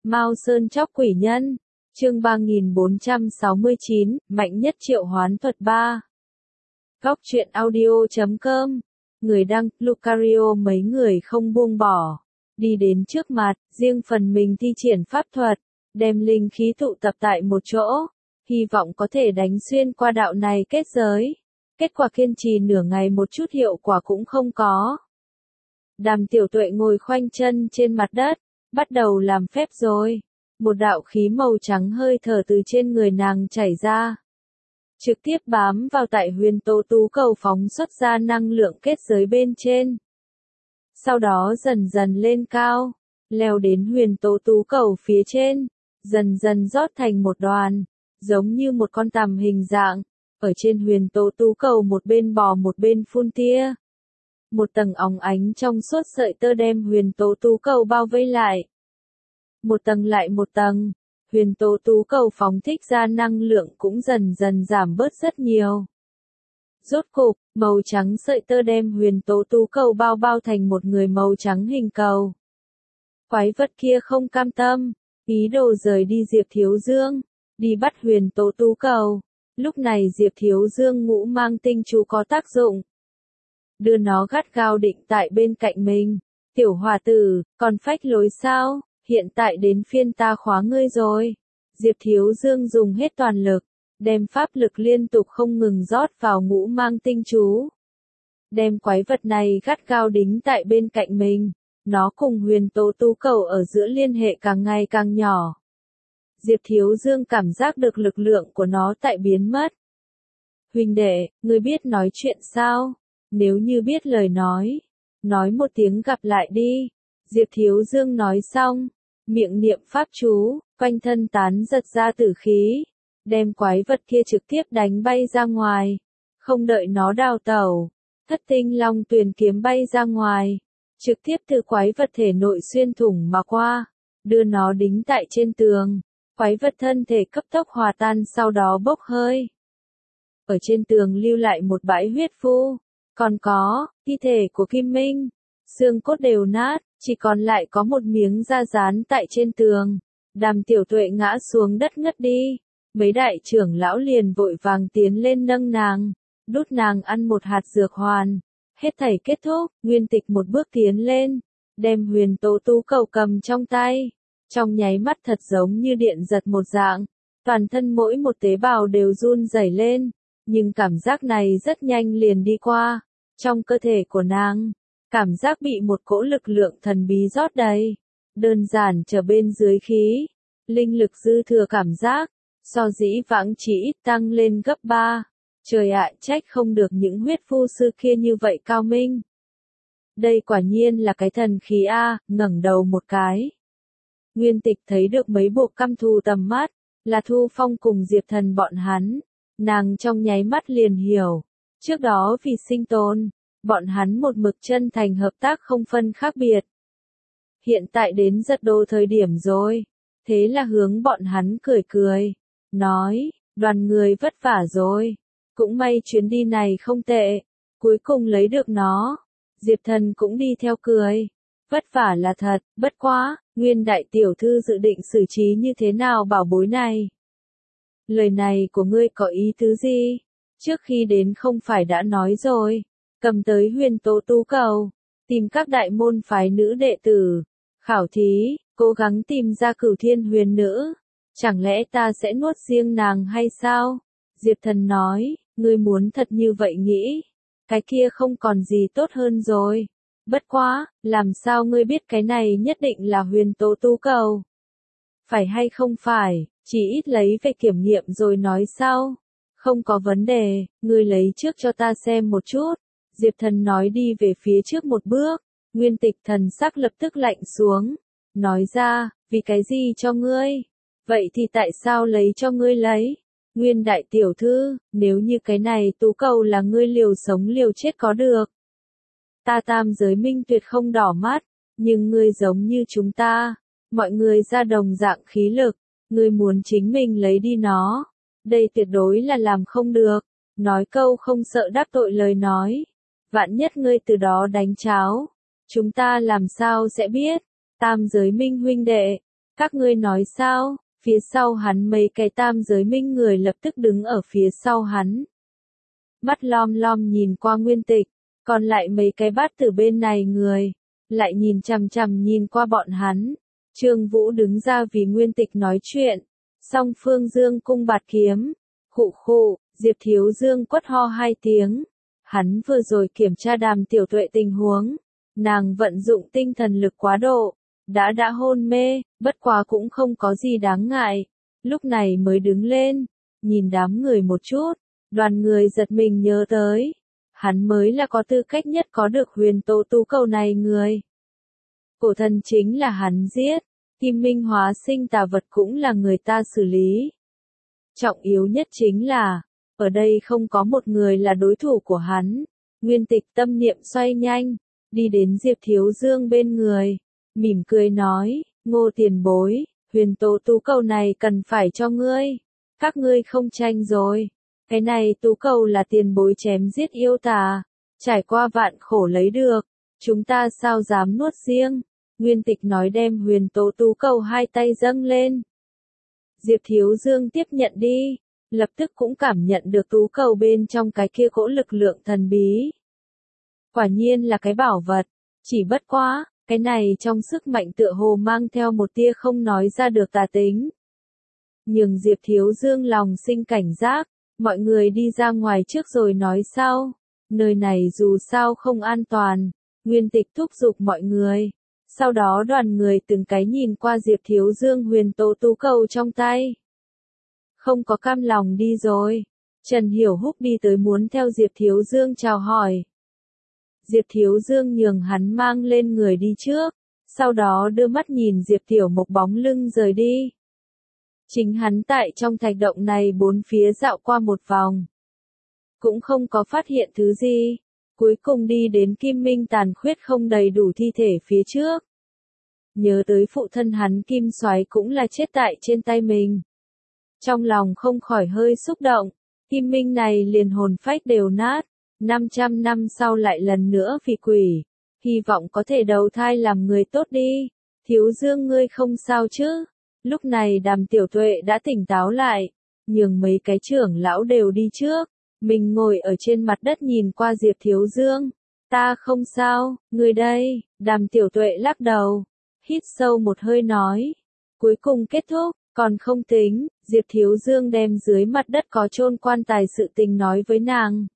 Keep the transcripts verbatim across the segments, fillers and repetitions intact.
Mao Sơn Chóc Quỷ Nhân, chương ba nghìn bốn trăm sáu mươi chín, Mạnh Nhất Triệu Hoán Thuật ba. Góc truyện audio chấm com, người đăng, Lucario. Mấy người không buông bỏ, đi đến trước mặt, riêng phần mình thi triển pháp thuật, đem linh khí tụ tập tại một chỗ, hy vọng có thể đánh xuyên qua đạo này kết giới. Kết quả kiên trì nửa ngày một chút hiệu quả cũng không có. Đàm Tiểu Tuệ ngồi khoanh chân trên mặt đất, bắt đầu làm phép rồi. Một đạo khí màu trắng hơi thở từ trên người nàng chảy ra, trực tiếp bám vào tại huyền tố tú cầu phóng xuất ra năng lượng kết giới bên trên. Sau đó dần dần lên cao, leo đến huyền tố tú cầu phía trên, dần dần rót thành một đoàn, giống như một con tằm hình dạng, ở trên huyền tố tú cầu một bên bò một bên phun tia. Một tầng óng ánh trong suốt sợi tơ đem huyền tố tú cầu bao vây lại. Một tầng lại một tầng, huyền tố tú cầu phóng thích ra năng lượng cũng dần dần giảm bớt rất nhiều. Rốt cục, màu trắng sợi tơ đem huyền tố tú cầu bao bao thành một người màu trắng hình cầu. Quái vật kia không cam tâm, ý đồ rời đi Diệp Thiếu Dương, đi bắt huyền tố tú cầu. Lúc này Diệp Thiếu Dương ngũ mang tinh chú có tác dụng, đưa nó gắt gao định tại bên cạnh mình. Tiểu hòa tử, còn phách lối sao? Hiện tại đến phiên ta khóa ngươi rồi. Diệp Thiếu Dương dùng hết toàn lực, đem pháp lực liên tục không ngừng rót vào ngũ mang tinh chú. Đem quái vật này gắt gao đính tại bên cạnh mình, nó cùng huyền tố tú cầu ở giữa liên hệ càng ngày càng nhỏ. Diệp Thiếu Dương cảm giác được lực lượng của nó tại biến mất. Huynh đệ, ngươi biết nói chuyện sao? Nếu như biết lời nói, nói một tiếng gặp lại đi. Diệp Thiếu Dương nói xong, miệng niệm pháp chú, quanh thân tán giật ra tử khí, đem quái vật kia trực tiếp đánh bay ra ngoài. Không đợi nó đào tẩu, thất tinh long tuyền kiếm bay ra ngoài, trực tiếp từ quái vật thể nội xuyên thủng mà qua, đưa nó đính tại trên tường. Quái vật thân thể cấp tốc hòa tan sau đó bốc hơi. Ở trên tường lưu lại một bãi huyết phù, còn có thi thể của Kim Minh, xương cốt đều nát, chỉ còn lại có một miếng da dán tại trên tường. Đàm Tiểu Tuệ ngã xuống đất ngất đi, mấy đại trưởng lão liền vội vàng tiến lên nâng nàng, đút nàng ăn một hạt dược hoàn. Hết thảy kết thúc, Nguyên Tịch một bước tiến lên, đem huyền tố tú cầu cầm trong tay. Trong nháy mắt thật giống như điện giật một dạng, toàn thân mỗi một tế bào đều run rẩy lên, nhưng cảm giác này rất nhanh liền đi qua. Trong cơ thể của nàng, cảm giác bị một cỗ lực lượng thần bí rót đầy, đơn giản trở bên dưới khí, linh lực dư thừa cảm giác, so dĩ vãng chỉ ít tăng lên gấp ba. Trời ạ, trách không được những huyết phu sư kia như vậy cao minh. Đây quả nhiên là cái thần khí a, ngẩng đầu một cái. Nguyên Tịch thấy được mấy bộ căm thù tầm mắt, là Thu Phong cùng Diệp Thần bọn hắn. Nàng trong nháy mắt liền hiểu. Trước đó vì sinh tồn, bọn hắn một mực chân thành hợp tác không phân khác biệt. Hiện tại đến giật đồ thời điểm rồi. Thế là hướng bọn hắn cười cười. Nói, đoàn người vất vả rồi. Cũng may chuyến đi này không tệ. Cuối cùng lấy được nó. Diệp Thần cũng đi theo cười. Vất vả là thật, bất quá, Nguyên đại tiểu thư dự định xử trí như thế nào bảo bối này? Lời này của ngươi có ý tứ gì? Trước khi đến không phải đã nói rồi, cầm tới huyền tố tú cầu, tìm các đại môn phái nữ đệ tử, khảo thí, cố gắng tìm ra Cửu Thiên Huyền Nữ. Chẳng lẽ ta sẽ nuốt riêng nàng hay sao? Diệp Thần nói, ngươi muốn thật như vậy nghĩ, cái kia không còn gì tốt hơn rồi. Bất quá, làm sao ngươi biết cái này nhất định là huyền tố tú cầu? Phải hay không phải, chỉ ít lấy về kiểm nghiệm rồi nói sau. Không có vấn đề, ngươi lấy trước cho ta xem một chút. Diệp Thần nói đi về phía trước một bước, Nguyên Tịch thần sắc lập tức lạnh xuống. Nói ra, vì cái gì cho ngươi? Vậy thì tại sao lấy cho ngươi lấy? Nguyên đại tiểu thư, nếu như cái này tú cầu là ngươi liều sống liều chết có được. Ta tam giới minh tuyệt không đỏ mắt, nhưng ngươi giống như chúng ta, mọi người ra đồng dạng khí lực, ngươi muốn chính mình lấy đi nó, đây tuyệt đối là làm không được. Nói câu không sợ đắc tội lời nói, vạn nhất ngươi từ đó đánh cháo, chúng ta làm sao sẽ biết? Tam giới minh huynh đệ, Các ngươi nói sao? Phía sau hắn mấy cái tam giới minh người lập tức đứng ở phía sau hắn. Mắt lom lom nhìn qua Nguyên Tịch, còn lại mấy cái bát tử bên này người, lại nhìn chằm chằm nhìn qua bọn hắn. Trương Vũ đứng ra vì Nguyên Tịch nói chuyện, song phương dương cung bạt kiếm, khụ khụ, Diệp Thiếu Dương quất ho hai tiếng. Hắn vừa rồi kiểm tra Đàm Tiểu Tuệ tình huống, nàng vận dụng tinh thần lực quá độ, đã đã hôn mê, bất quá cũng không có gì đáng ngại. Lúc này mới đứng lên, nhìn đám người một chút, đoàn người giật mình nhớ tới. Hắn mới là có tư cách nhất có được huyền tố tú cầu này người. Cổ thần chính là hắn giết, Kim Minh hóa sinh tà vật cũng là người ta xử lý. Trọng yếu nhất chính là, ở đây không có một người là đối thủ của hắn. Nguyên Tịch tâm niệm xoay nhanh, đi đến Diệp Thiếu Dương bên người, mỉm cười nói, Ngô tiền bối, huyền tố tú cầu này cần phải cho ngươi. Các ngươi không tranh rồi. Cái này tú cầu là tiền bối chém giết yêu tà, trải qua vạn khổ lấy được, chúng ta sao dám nuốt riêng. Nguyên Tịch nói đem huyền tố tú cầu hai tay dâng lên. Diệp Thiếu Dương tiếp nhận đi, lập tức cũng cảm nhận được tú cầu bên trong cái kia cỗ lực lượng thần bí. Quả nhiên là cái bảo vật, chỉ bất quá, cái này trong sức mạnh tựa hồ mang theo một tia không nói ra được tà tính. Nhưng Diệp Thiếu Dương lòng sinh cảnh giác, mọi người đi ra ngoài trước rồi nói sau, nơi này dù sao không an toàn. Nguyên Tịch thúc giục mọi người. Sau đó đoàn người từng cái nhìn qua Diệp Thiếu Dương huyền tố tú cầu trong tay. Không có cam lòng đi rồi. Trần Hiểu Húc đi tới muốn theo Diệp Thiếu Dương chào hỏi. Diệp Thiếu Dương nhường hắn mang lên người đi trước, sau đó đưa mắt nhìn Diệp Tiểu Mộc bóng lưng rời đi. Chính hắn tại trong thạch động này bốn phía dạo qua một vòng, cũng không có phát hiện thứ gì. Cuối cùng đi đến Kim Minh tàn khuyết không đầy đủ thi thể phía trước. Nhớ tới phụ thân hắn Kim Soái cũng là chết tại trên tay mình. Trong lòng không khỏi hơi xúc động, Kim Minh này liền hồn phách đều nát, năm trăm năm sau lại lần nữa vì quỷ, hy vọng có thể đầu thai làm người tốt đi. Thiếu Dương ngươi không sao chứ? Lúc này Đàm Tiểu Tuệ đã tỉnh táo lại, nhường mấy cái trưởng lão đều đi trước. Mình ngồi ở trên mặt đất nhìn qua Diệp Thiếu Dương. Ta không sao, người đây. Đàm Tiểu Tuệ lắc đầu, hít sâu một hơi nói. Cuối cùng kết thúc, còn không tính. Diệp Thiếu Dương đem dưới mặt đất có chôn quan tài sự tình nói với nàng.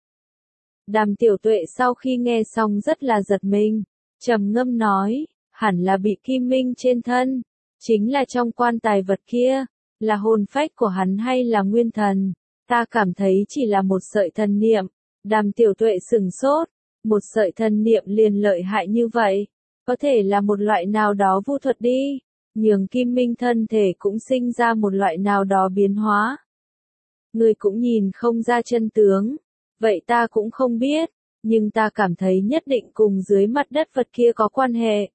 Đàm Tiểu Tuệ sau khi nghe xong rất là giật mình, trầm ngâm nói, hẳn là bị Kim Minh trên thân, chính là trong quan tài vật kia, là hồn phách của hắn hay là nguyên thần? Ta cảm thấy chỉ là một sợi thần niệm. Đàm Tiểu Tuệ sửng sốt, một sợi thần niệm liền lợi hại như vậy, có thể là một loại nào đó vu thuật đi, nhường Kim Minh thân thể cũng sinh ra một loại nào đó biến hóa. Người cũng nhìn không ra chân tướng, vậy ta cũng không biết, nhưng ta cảm thấy nhất định cùng dưới mặt đất vật kia có quan hệ.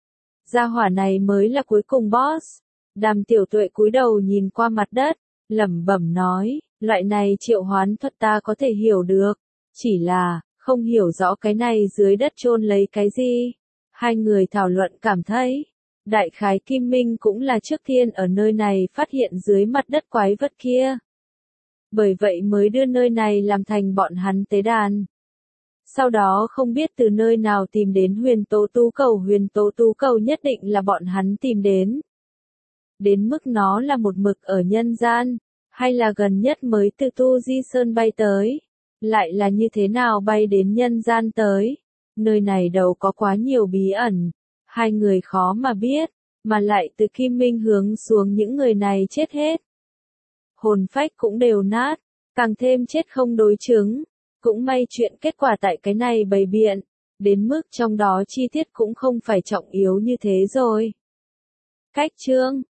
Gia hỏa này mới là cuối cùng boss. Đàm Tiểu Tuệ cúi đầu nhìn qua mặt đất, lẩm bẩm nói, loại này triệu hoán thuật ta có thể hiểu được, chỉ là, không hiểu rõ cái này dưới đất chôn lấy cái gì. Hai người thảo luận cảm thấy, đại khái Kim Minh cũng là trước tiên ở nơi này phát hiện dưới mặt đất quái vật kia. Bởi vậy mới đưa nơi này làm thành bọn hắn tế đàn. Sau đó không biết từ nơi nào tìm đến huyền tố tú cầu, huyền tố tú cầu nhất định là bọn hắn tìm đến. Đến mức nó là một mực ở nhân gian, hay là gần nhất mới từ Tu Di Sơn bay tới, lại là như thế nào bay đến nhân gian tới. Nơi này đâu có quá nhiều bí ẩn, hai người khó mà biết, mà lại từ Kim Minh hướng xuống những người này chết hết. Hồn phách cũng đều nát, càng thêm chết không đối chứng. Cũng may chuyện kết quả tại cái này bày biện, đến mức trong đó chi tiết cũng không phải trọng yếu như thế rồi. Cách chương